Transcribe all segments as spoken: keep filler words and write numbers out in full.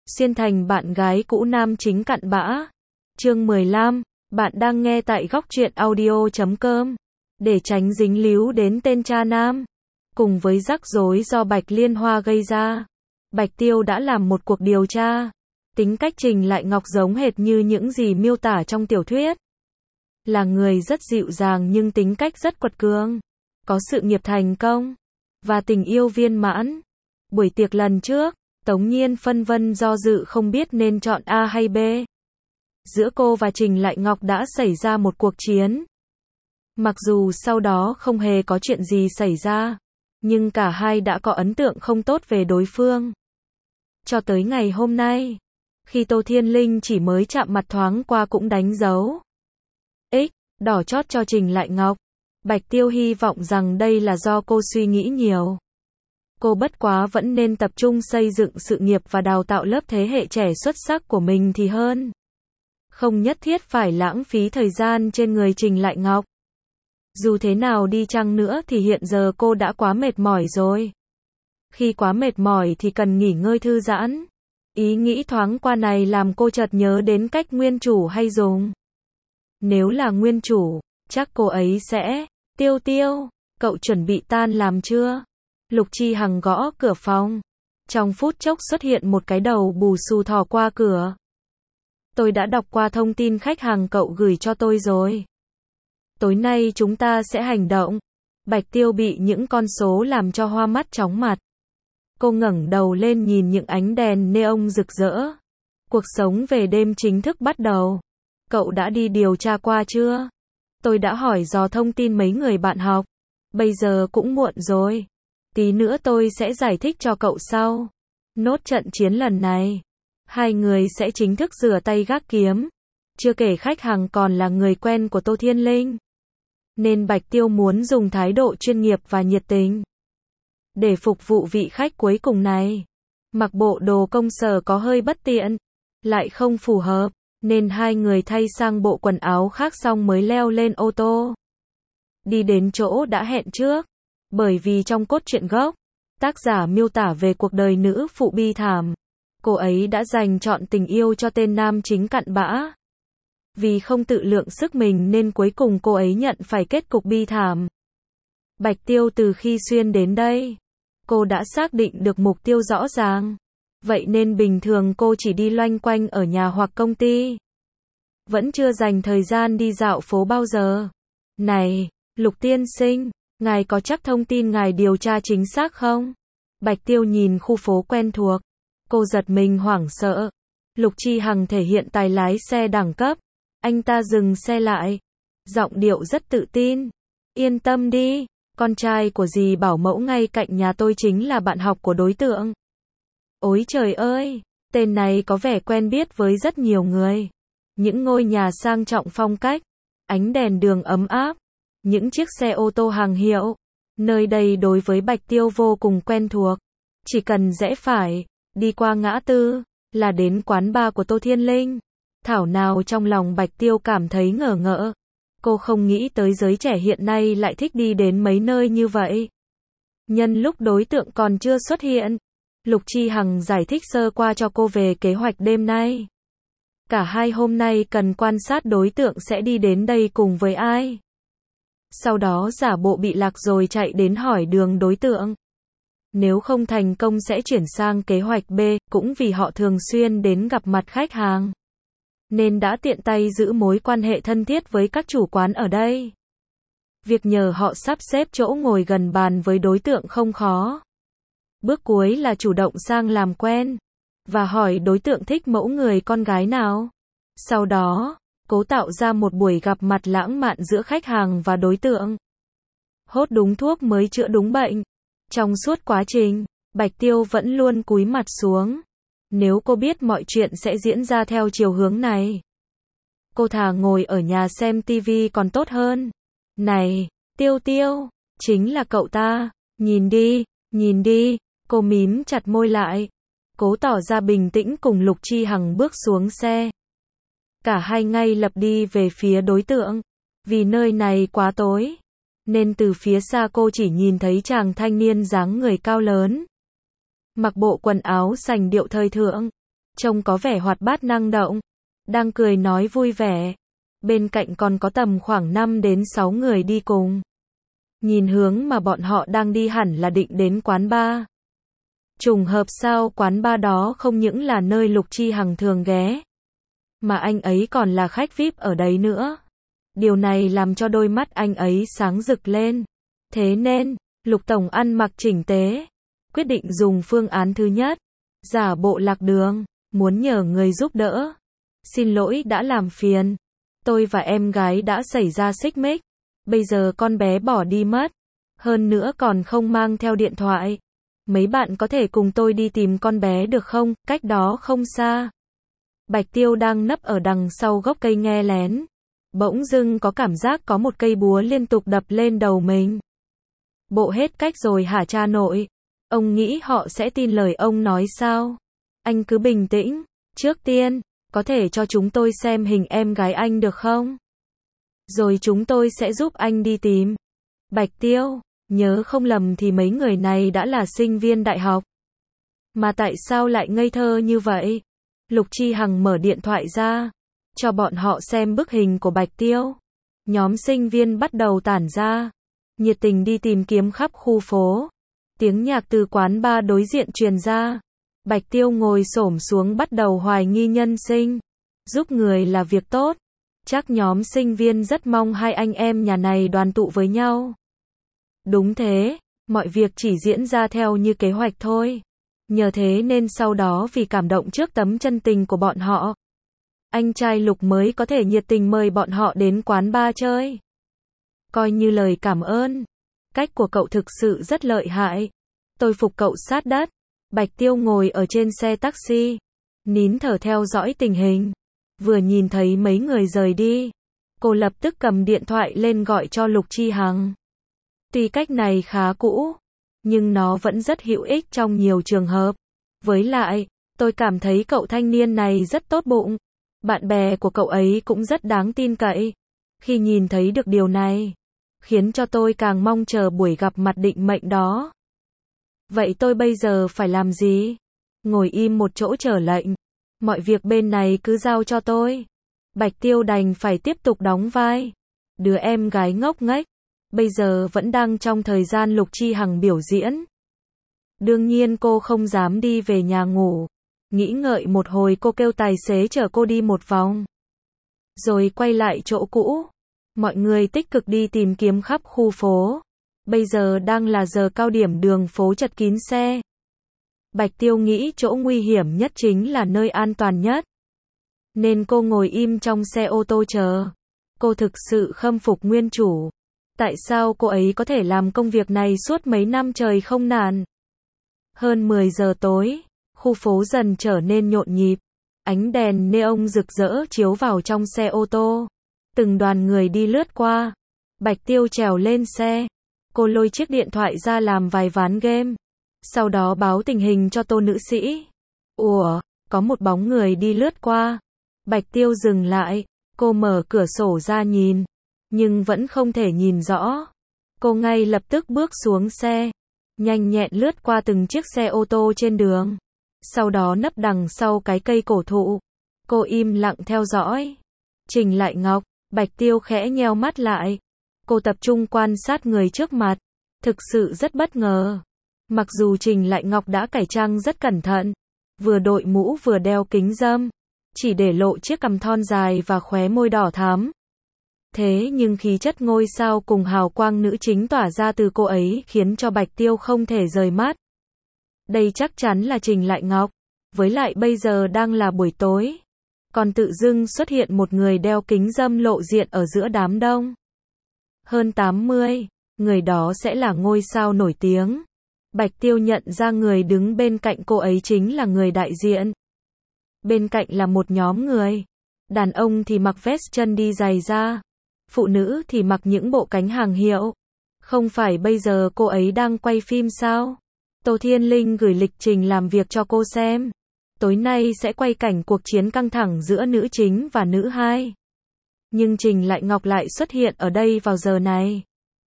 Xuyên thành bạn gái cũ nam chính cặn bã. Chương mười lăm, bạn đang nghe tại góc truyện audio chấm com. Để tránh dính líu đến tên cha nam, cùng với rắc rối do Bạch Liên Hoa gây ra, Bạch Tiêu đã làm một cuộc điều tra. Tính cách Trình Lại Ngọc giống hệt như những gì miêu tả trong tiểu thuyết. Là người rất dịu dàng nhưng tính cách rất quật cường, có sự nghiệp thành công và tình yêu viên mãn. Buổi tiệc lần trước, Tống Nhiên phân vân do dự không biết nên chọn A hay B. Giữa cô và Trình Lại Ngọc đã xảy ra một cuộc chiến. Mặc dù sau đó không hề có chuyện gì xảy ra, nhưng cả hai đã có ấn tượng không tốt về đối phương. Cho tới ngày hôm nay, khi Tô Thiên Linh chỉ mới chạm mặt thoáng qua cũng đánh dấu X đỏ chót cho Trình Lại Ngọc. Bạch Tiêu hy vọng rằng đây là do cô suy nghĩ nhiều. Cô bất quá vẫn nên tập trung xây dựng sự nghiệp và đào tạo lớp thế hệ trẻ xuất sắc của mình thì hơn. Không nhất thiết phải lãng phí thời gian trên người Trình Lại Ngọc. Dù thế nào đi chăng nữa thì hiện giờ cô đã quá mệt mỏi rồi. Khi quá mệt mỏi thì cần nghỉ ngơi thư giãn. Ý nghĩ thoáng qua này làm cô chợt nhớ đến cách nguyên chủ hay dùng. Nếu là nguyên chủ, chắc cô ấy sẽ, Tiêu Tiêu, cậu chuẩn bị tan làm chưa? Lục Chi Hằng gõ cửa phòng. Trong phút chốc xuất hiện một cái đầu bù xù thò qua cửa. Tôi đã đọc qua thông tin khách hàng cậu gửi cho tôi rồi. Tối nay chúng ta sẽ hành động. Bạch Tiêu bị những con số làm cho hoa mắt chóng mặt. Cô ngẩng đầu lên nhìn những ánh đèn neon rực rỡ. Cuộc sống về đêm chính thức bắt đầu. Cậu đã đi điều tra qua chưa? Tôi đã hỏi dò thông tin mấy người bạn học. Bây giờ cũng muộn rồi. Tí nữa tôi sẽ giải thích cho cậu sau. Nốt trận chiến lần này, hai người sẽ chính thức rửa tay gác kiếm. Chưa kể khách hàng còn là người quen của Tô Thiên Linh. Nên Bạch Tiêu muốn dùng thái độ chuyên nghiệp và nhiệt tình để phục vụ vị khách cuối cùng này. Mặc bộ đồ công sở có hơi bất tiện, lại không phù hợp, nên hai người thay sang bộ quần áo khác xong mới leo lên ô tô. Đi đến chỗ đã hẹn trước. Bởi vì trong cốt truyện gốc, tác giả miêu tả về cuộc đời nữ phụ bi thảm. Cô ấy đã dành trọn tình yêu cho tên nam chính cặn bã. Vì không tự lượng sức mình nên cuối cùng cô ấy nhận phải kết cục bi thảm. Bạch Tiêu từ khi xuyên đến đây, cô đã xác định được mục tiêu rõ ràng. Vậy nên bình thường cô chỉ đi loanh quanh ở nhà hoặc công ty. Vẫn chưa dành thời gian đi dạo phố bao giờ. Này, Lục tiên sinh, ngài có chắc thông tin ngài điều tra chính xác không? Bạch Tiêu nhìn khu phố quen thuộc. Cô giật mình hoảng sợ. Lục Chi Hằng thể hiện tài lái xe đẳng cấp. Anh ta dừng xe lại. Giọng điệu rất tự tin. Yên tâm đi, con trai của dì bảo mẫu ngay cạnh nhà tôi chính là bạn học của đối tượng. Ôi trời ơi, tên này có vẻ quen biết với rất nhiều người. Những ngôi nhà sang trọng phong cách, ánh đèn đường ấm áp, những chiếc xe ô tô hàng hiệu. Nơi đây đối với Bạch Tiêu vô cùng quen thuộc. Chỉ cần rẽ phải, đi qua ngã tư, là đến quán bar của Tô Thiên Linh. Thảo nào trong lòng Bạch Tiêu cảm thấy ngờ ngợ. Cô không nghĩ tới giới trẻ hiện nay lại thích đi đến mấy nơi như vậy. Nhân lúc đối tượng còn chưa xuất hiện, Lục Chi Hằng giải thích sơ qua cho cô về kế hoạch đêm nay. Cả hai hôm nay cần quan sát đối tượng sẽ đi đến đây cùng với ai. Sau đó giả bộ bị lạc rồi chạy đến hỏi đường đối tượng. Nếu không thành công sẽ chuyển sang kế hoạch B, cũng vì họ thường xuyên đến gặp mặt khách hàng. Nên đã tiện tay giữ mối quan hệ thân thiết với các chủ quán ở đây. Việc nhờ họ sắp xếp chỗ ngồi gần bàn với đối tượng không khó. Bước cuối là chủ động sang làm quen và hỏi đối tượng thích mẫu người con gái nào. Sau đó, cố tạo ra một buổi gặp mặt lãng mạn giữa khách hàng và đối tượng. Hốt đúng thuốc mới chữa đúng bệnh. Trong suốt quá trình, Bạch Tiêu vẫn luôn cúi mặt xuống. Nếu cô biết mọi chuyện sẽ diễn ra theo chiều hướng này, cô thà ngồi ở nhà xem tivi còn tốt hơn. Này, Tiêu Tiêu, chính là cậu ta, nhìn đi, nhìn đi. Cô mím chặt môi lại, cố tỏ ra bình tĩnh cùng Lục Chi Hằng bước xuống xe. Cả hai ngay lập đi về phía đối tượng. Vì nơi này quá tối, nên từ phía xa cô chỉ nhìn thấy chàng thanh niên dáng người cao lớn. Mặc bộ quần áo sành điệu thời thượng, trông có vẻ hoạt bát năng động, đang cười nói vui vẻ. Bên cạnh còn có tầm khoảng năm đến sáu người đi cùng. Nhìn hướng mà bọn họ đang đi hẳn là định đến quán bar. Trùng hợp sao quán bar đó không những là nơi Lục Chi Hằng thường ghé, mà anh ấy còn là khách vi ai pi ở đấy nữa. Điều này làm cho đôi mắt anh ấy sáng rực lên. Thế nên, Lục Tổng ăn mặc chỉnh tề, quyết định dùng phương án thứ nhất, giả bộ lạc đường, muốn nhờ người giúp đỡ. Xin lỗi đã làm phiền. Tôi và em gái đã xảy ra xích mích. Bây giờ con bé bỏ đi mất. Hơn nữa còn không mang theo điện thoại. Mấy bạn có thể cùng tôi đi tìm con bé được không? Cách đó không xa. Bạch Tiêu đang nấp ở đằng sau gốc cây nghe lén. Bỗng dưng có cảm giác có một cây búa liên tục đập lên đầu mình. Bộ hết cách rồi hả cha nội? Ông nghĩ họ sẽ tin lời ông nói sao? Anh cứ bình tĩnh. Trước tiên, có thể cho chúng tôi xem hình em gái anh được không? Rồi chúng tôi sẽ giúp anh đi tìm. Bạch Tiêu, nhớ không lầm thì mấy người này đã là sinh viên đại học. Mà tại sao lại ngây thơ như vậy? Lục Chi Hằng mở điện thoại ra, cho bọn họ xem bức hình của Bạch Tiêu. Nhóm sinh viên bắt đầu tản ra, nhiệt tình đi tìm kiếm khắp khu phố. Tiếng nhạc từ quán bar đối diện truyền ra. Bạch Tiêu ngồi xổm xuống bắt đầu hoài nghi nhân sinh. Giúp người là việc tốt. Chắc nhóm sinh viên rất mong hai anh em nhà này đoàn tụ với nhau. Đúng thế, mọi việc chỉ diễn ra theo như kế hoạch thôi. Nhờ thế nên sau đó vì cảm động trước tấm chân tình của bọn họ, anh trai Lục mới có thể nhiệt tình mời bọn họ đến quán bar chơi. Coi như lời cảm ơn. Cách của cậu thực sự rất lợi hại. Tôi phục cậu sát đất. Bạch Tiêu ngồi ở trên xe taxi, nín thở theo dõi tình hình. Vừa nhìn thấy mấy người rời đi, cô lập tức cầm điện thoại lên gọi cho Lục Chi Hằng. Tuy cách này khá cũ, nhưng nó vẫn rất hữu ích trong nhiều trường hợp. Với lại, tôi cảm thấy cậu thanh niên này rất tốt bụng. Bạn bè của cậu ấy cũng rất đáng tin cậy. Khi nhìn thấy được điều này, khiến cho tôi càng mong chờ buổi gặp mặt định mệnh đó. Vậy tôi bây giờ phải làm gì? Ngồi im một chỗ chờ lệnh. Mọi việc bên này cứ giao cho tôi. Bạch Tiêu đành phải tiếp tục đóng vai đứa em gái ngốc nghếch. Bây giờ vẫn đang trong thời gian Lục Chi Hằng biểu diễn. Đương nhiên cô không dám đi về nhà ngủ. Nghĩ ngợi một hồi cô kêu tài xế chở cô đi một vòng. Rồi quay lại chỗ cũ. Mọi người tích cực đi tìm kiếm khắp khu phố. Bây giờ đang là giờ cao điểm đường phố chật kín xe. Bạch Tiêu nghĩ chỗ nguy hiểm nhất chính là nơi an toàn nhất. Nên cô ngồi im trong xe ô tô chờ. Cô thực sự khâm phục nguyên chủ. Tại sao cô ấy có thể làm công việc này suốt mấy năm trời không nản? Hơn mười giờ tối, khu phố dần trở nên nhộn nhịp. Ánh đèn neon rực rỡ chiếu vào trong xe ô tô. Từng đoàn người đi lướt qua. Bạch Tiêu trèo lên xe. Cô lôi chiếc điện thoại ra làm vài ván game. Sau đó báo tình hình cho Tô nữ sĩ. Ủa, có một bóng người đi lướt qua. Bạch Tiêu dừng lại. Cô mở cửa sổ ra nhìn. Nhưng vẫn không thể nhìn rõ. Cô ngay lập tức bước xuống xe. Nhanh nhẹn lướt qua từng chiếc xe ô tô trên đường. Sau đó nấp đằng sau cái cây cổ thụ. Cô im lặng theo dõi. Trình Lại Ngọc. Bạch Tiêu khẽ nheo mắt lại. Cô tập trung quan sát người trước mặt. Thực sự rất bất ngờ. Mặc dù Trình Lại Ngọc đã cải trang rất cẩn thận. Vừa đội mũ vừa đeo kính râm. Chỉ để lộ chiếc cằm thon dài và khóe môi đỏ thắm. Thế nhưng khí chất ngôi sao cùng hào quang nữ chính tỏa ra từ cô ấy khiến cho Bạch Tiêu không thể rời mắt. Đây chắc chắn là Trình Lại Ngọc. Với lại bây giờ đang là buổi tối. Còn tự dưng xuất hiện một người đeo kính râm lộ diện ở giữa đám đông. Hơn tám mươi, người đó sẽ là ngôi sao nổi tiếng. Bạch Tiêu nhận ra người đứng bên cạnh cô ấy chính là người đại diện. Bên cạnh là một nhóm người. Đàn ông thì mặc vest chân đi giày da. Phụ nữ thì mặc những bộ cánh hàng hiệu. Không phải bây giờ cô ấy đang quay phim sao? Tô Thiên Linh gửi lịch trình làm việc cho cô xem. Tối nay sẽ quay cảnh cuộc chiến căng thẳng giữa nữ chính và nữ hai. Nhưng Trình Lại Ngọc lại xuất hiện ở đây vào giờ này.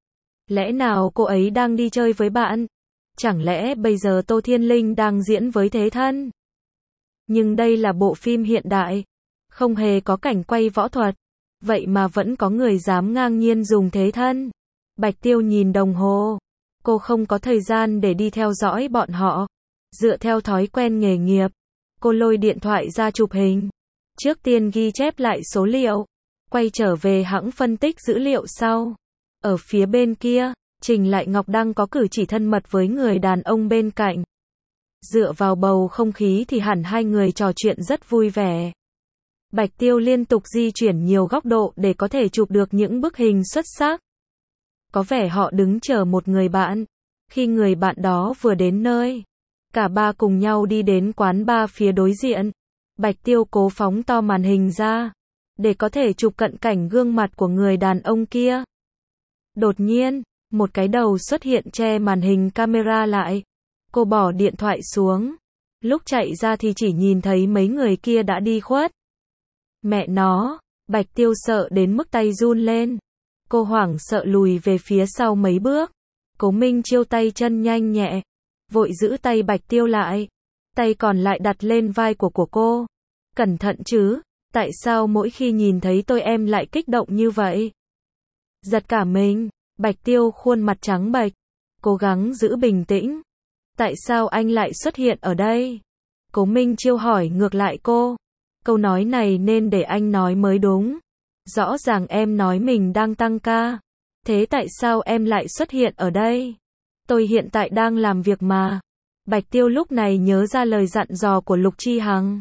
Lẽ nào cô ấy đang đi chơi với bạn? Chẳng lẽ bây giờ Tô Thiên Linh đang diễn với thế thân? Nhưng đây là bộ phim hiện đại, không hề có cảnh quay võ thuật. Vậy mà vẫn có người dám ngang nhiên dùng thế thân. Bạch Tiêu nhìn đồng hồ. Cô không có thời gian để đi theo dõi bọn họ. Dựa theo thói quen nghề nghiệp, cô lôi điện thoại ra chụp hình. Trước tiên ghi chép lại số liệu, quay trở về hãng phân tích dữ liệu sau. Ở phía bên kia, Trình Lại Ngọc đang có cử chỉ thân mật với người đàn ông bên cạnh. Dựa vào bầu không khí thì hẳn hai người trò chuyện rất vui vẻ. Bạch Tiêu liên tục di chuyển nhiều góc độ để có thể chụp được những bức hình xuất sắc. Có vẻ họ đứng chờ một người bạn. Khi người bạn đó vừa đến nơi, cả ba cùng nhau đi đến quán bar phía đối diện. Bạch Tiêu cố phóng to màn hình ra, để có thể chụp cận cảnh gương mặt của người đàn ông kia. Đột nhiên, một cái đầu xuất hiện che màn hình camera lại. Cô bỏ điện thoại xuống. Lúc chạy ra thì chỉ nhìn thấy mấy người kia đã đi khuất. Mẹ nó, Bạch Tiêu sợ đến mức tay run lên. Cô hoảng sợ lùi về phía sau mấy bước. Cố Minh Chiêu tay chân nhanh nhẹ, vội giữ tay Bạch Tiêu lại. Tay còn lại đặt lên vai của của cô. Cẩn thận chứ, tại sao mỗi khi nhìn thấy tôi em lại kích động như vậy? Giật cả mình, Bạch Tiêu khuôn mặt trắng bệch, cố gắng giữ bình tĩnh. Tại sao anh lại xuất hiện ở đây? Cố Minh Chiêu hỏi ngược lại cô. Câu nói này nên để anh nói mới đúng. Rõ ràng em nói mình đang tăng ca. Thế tại sao em lại xuất hiện ở đây? Tôi hiện tại đang làm việc mà. Bạch Tiêu lúc này nhớ ra lời dặn dò của Lục Chi Hằng.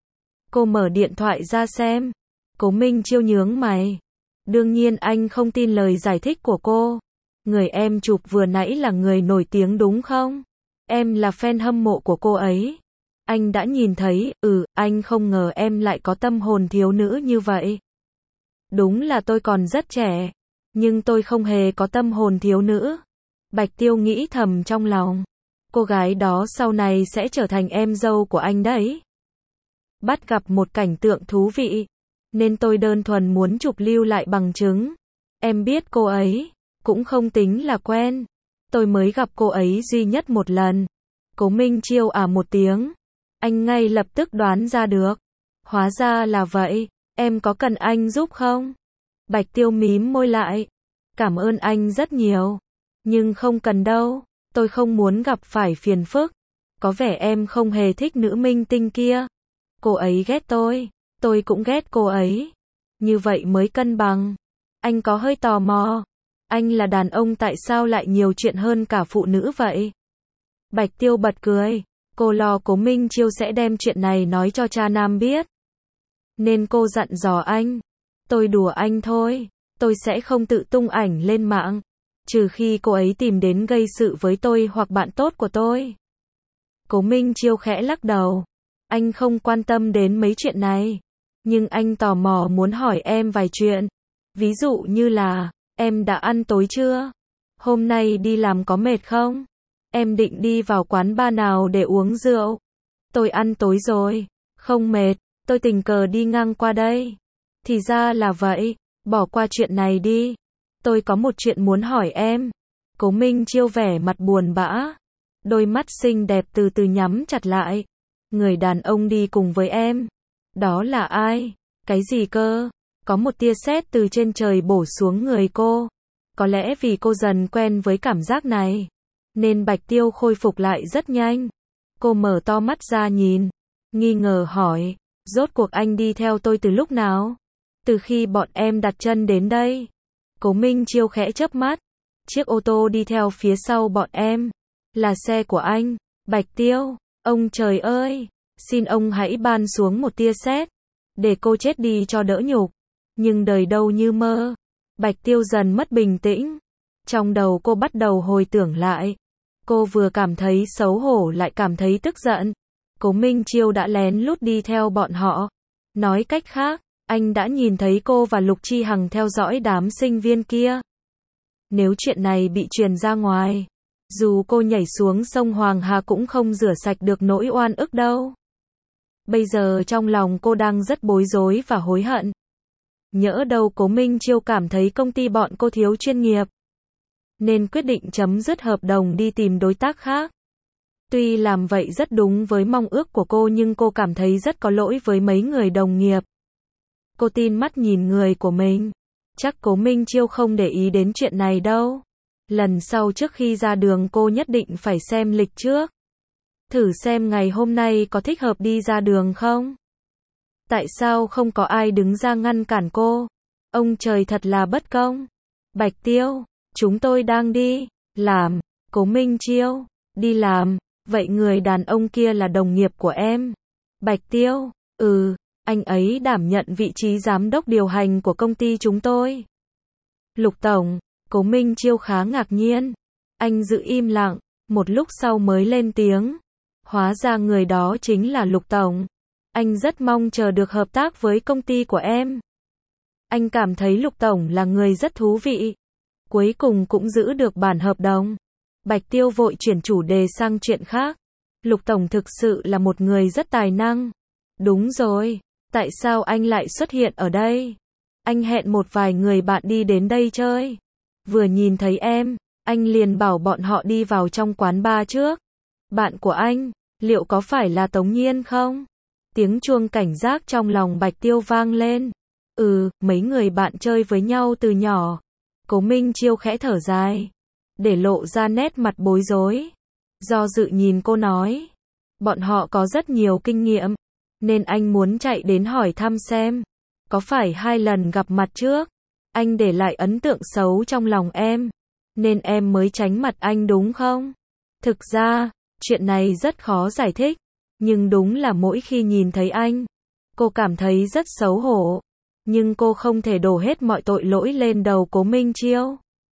Cô mở điện thoại ra xem. Cố Minh Chiêu nhướng mày. Đương nhiên anh không tin lời giải thích của cô. Người em chụp vừa nãy là người nổi tiếng đúng không? Em là fan hâm mộ của cô ấy. Anh đã nhìn thấy, ừ, anh không ngờ em lại có tâm hồn thiếu nữ như vậy. Đúng là tôi còn rất trẻ, nhưng tôi không hề có tâm hồn thiếu nữ. Bạch Tiêu nghĩ thầm trong lòng. Cô gái đó sau này sẽ trở thành em dâu của anh đấy. Bắt gặp một cảnh tượng thú vị, nên tôi đơn thuần muốn chụp lưu lại bằng chứng. Em biết cô ấy, cũng không tính là quen. Tôi mới gặp cô ấy duy nhất một lần. Cố Minh Chiêu à một tiếng. Anh ngay lập tức đoán ra được. Hóa ra là vậy, em có cần anh giúp không? Bạch Tiêu mím môi lại. Cảm ơn anh rất nhiều. Nhưng không cần đâu, tôi không muốn gặp phải phiền phức. Có vẻ em không hề thích nữ minh tinh kia. Cô ấy ghét tôi, tôi cũng ghét cô ấy. Như vậy mới cân bằng. Anh có hơi tò mò. Anh là đàn ông tại sao lại nhiều chuyện hơn cả phụ nữ vậy? Bạch Tiêu bật cười. Cô lo Cố Minh Chiêu sẽ đem chuyện này nói cho cha nam biết. Nên cô dặn dò anh. Tôi đùa anh thôi. Tôi sẽ không tự tung ảnh lên mạng. Trừ khi cô ấy tìm đến gây sự với tôi hoặc bạn tốt của tôi. Cố Minh Chiêu khẽ lắc đầu. Anh không quan tâm đến mấy chuyện này. Nhưng anh tò mò muốn hỏi em vài chuyện. Ví dụ như là, em đã ăn tối chưa? Hôm nay đi làm có mệt không? Em định đi vào quán bar nào để uống rượu? Tôi ăn tối rồi, không mệt, tôi tình cờ đi ngang qua đây. Thì ra là vậy, bỏ qua chuyện này đi. Tôi có một chuyện muốn hỏi em. Cố Minh Chiêu vẻ mặt buồn bã. Đôi mắt xinh đẹp từ từ nhắm chặt lại. Người đàn ông đi cùng với em. Đó là ai? Cái gì cơ? Có một tia sét từ trên trời bổ xuống người cô. Có lẽ vì cô dần quen với cảm giác này, nên Bạch Tiêu khôi phục lại rất nhanh. Cô mở to mắt ra nhìn, nghi ngờ hỏi, rốt cuộc anh đi theo tôi từ lúc nào? Từ khi bọn em đặt chân đến đây. Cố Minh Chiêu khẽ chớp mắt. Chiếc ô tô đi theo phía sau bọn em là xe của anh. Bạch Tiêu, ông trời ơi, xin ông hãy ban xuống một tia sét, để cô chết đi cho đỡ nhục. Nhưng đời đâu như mơ. Bạch Tiêu dần mất bình tĩnh. Trong đầu cô bắt đầu hồi tưởng lại. Cô vừa cảm thấy xấu hổ lại cảm thấy tức giận. Cố Minh Chiêu đã lén lút đi theo bọn họ. Nói cách khác, anh đã nhìn thấy cô và Lục Chi Hằng theo dõi đám sinh viên kia. Nếu chuyện này bị truyền ra ngoài, dù cô nhảy xuống sông Hoàng Hà cũng không rửa sạch được nỗi oan ức đâu. Bây giờ trong lòng cô đang rất bối rối và hối hận. Nhỡ đâu Cố Minh Chiêu cảm thấy công ty bọn cô thiếu chuyên nghiệp, nên quyết định chấm dứt hợp đồng đi tìm đối tác khác. Tuy làm vậy rất đúng với mong ước của cô nhưng cô cảm thấy rất có lỗi với mấy người đồng nghiệp. Cô tin mắt nhìn người của mình. Chắc Cố Minh Chiêu không để ý đến chuyện này đâu. Lần sau trước khi ra đường cô nhất định phải xem lịch trước. Thử xem ngày hôm nay có thích hợp đi ra đường không? Tại sao không có ai đứng ra ngăn cản cô? Ông trời thật là bất công. Bạch Tiêu, chúng tôi đang đi làm. Cố Minh Chiêu, đi làm, vậy người đàn ông kia là đồng nghiệp của em. Bạch Tiêu, ừ, anh ấy đảm nhận vị trí giám đốc điều hành của công ty chúng tôi. Lục Tổng, Cố Minh Chiêu khá ngạc nhiên. Anh giữ im lặng, một lúc sau mới lên tiếng. Hóa ra người đó chính là Lục Tổng. Anh rất mong chờ được hợp tác với công ty của em. Anh cảm thấy Lục Tổng là người rất thú vị. Cuối cùng cũng giữ được bản hợp đồng. Bạch Tiêu vội chuyển chủ đề sang chuyện khác. Lục Tổng thực sự là một người rất tài năng. Đúng rồi, tại sao anh lại xuất hiện ở đây? Anh hẹn một vài người bạn đi đến đây chơi. Vừa nhìn thấy em, anh liền bảo bọn họ đi vào trong quán bar trước. Bạn của anh, liệu có phải là Tống Nhiên không? Tiếng chuông cảnh giác trong lòng Bạch Tiêu vang lên. Ừ, mấy người bạn chơi với nhau từ nhỏ. Cố Minh Chiêu khẽ thở dài, để lộ ra nét mặt bối rối. Do dự nhìn cô nói, bọn họ có rất nhiều kinh nghiệm, nên anh muốn chạy đến hỏi thăm xem. Có phải hai lần gặp mặt trước, anh để lại ấn tượng xấu trong lòng em, nên em mới tránh mặt anh đúng không? Thực ra, chuyện này rất khó giải thích, nhưng đúng là mỗi khi nhìn thấy anh, cô cảm thấy rất xấu hổ. Nhưng cô không thể đổ hết mọi tội lỗi lên đầu Cố Minh Chiêu.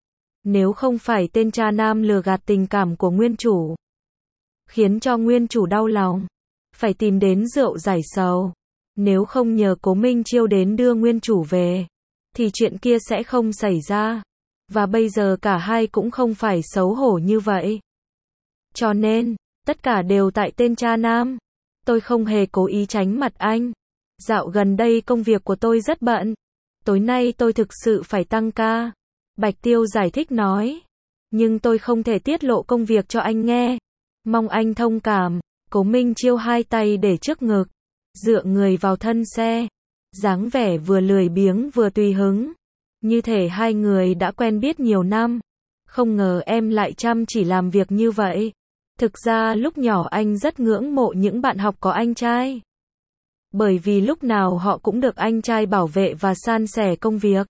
Nếu không phải tên cha nam lừa gạt tình cảm của nguyên chủ, khiến cho nguyên chủ đau lòng, phải tìm đến rượu giải sầu. Nếu không nhờ Cố Minh Chiêu đến đưa nguyên chủ về, thì chuyện kia sẽ không xảy ra. Và bây giờ cả hai cũng không phải xấu hổ như vậy. Cho nên, tất cả đều tại tên cha nam. Tôi không hề cố ý tránh mặt anh. Dạo gần đây công việc của tôi rất bận. Tối nay tôi thực sự phải tăng ca. Bạch Tiêu giải thích nói. Nhưng tôi không thể tiết lộ công việc cho anh nghe. Mong anh thông cảm. Cố Minh Chiêu hai tay để trước ngực, dựa người vào thân xe, dáng vẻ vừa lười biếng vừa tùy hứng. Như thể hai người đã quen biết nhiều năm. Không ngờ em lại chăm chỉ làm việc như vậy. Thực ra lúc nhỏ anh rất ngưỡng mộ những bạn học có anh trai. Bởi vì lúc nào họ cũng được anh trai bảo vệ và san sẻ công việc.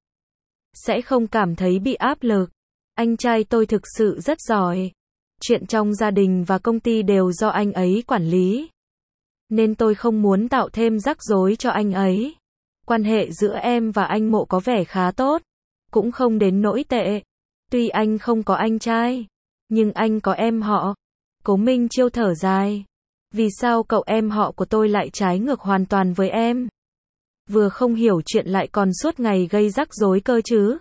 Sẽ không cảm thấy bị áp lực. Anh trai tôi thực sự rất giỏi. Chuyện trong gia đình và công ty đều do anh ấy quản lý. Nên tôi không muốn tạo thêm rắc rối cho anh ấy. Quan hệ giữa em và anh Mộ có vẻ khá tốt. Cũng không đến nỗi tệ. Tuy anh không có anh trai, nhưng anh có em họ. Cố Minh Chiêu thở dài. Vì sao cậu em họ của tôi lại trái ngược hoàn toàn với em? Vừa không hiểu chuyện lại còn suốt ngày gây rắc rối cơ chứ?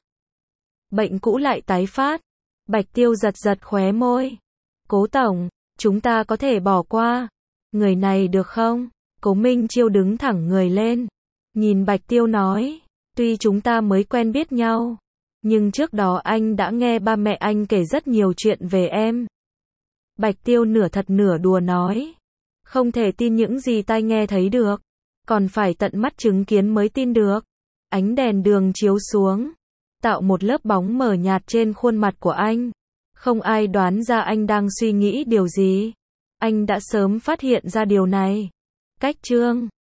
Bệnh cũ lại tái phát. Bạch Tiêu giật giật khóe môi. Cố Tổng, chúng ta có thể bỏ qua người này được không? Cố Minh Chiêu đứng thẳng người lên, nhìn Bạch Tiêu nói. Tuy chúng ta mới quen biết nhau, nhưng trước đó anh đã nghe ba mẹ anh kể rất nhiều chuyện về em. Bạch Tiêu nửa thật nửa đùa nói. Không thể tin những gì tai nghe thấy được. Còn phải tận mắt chứng kiến mới tin được. Ánh đèn đường chiếu xuống, tạo một lớp bóng mờ nhạt trên khuôn mặt của anh. Không ai đoán ra anh đang suy nghĩ điều gì. Anh đã sớm phát hiện ra điều này. Cách chương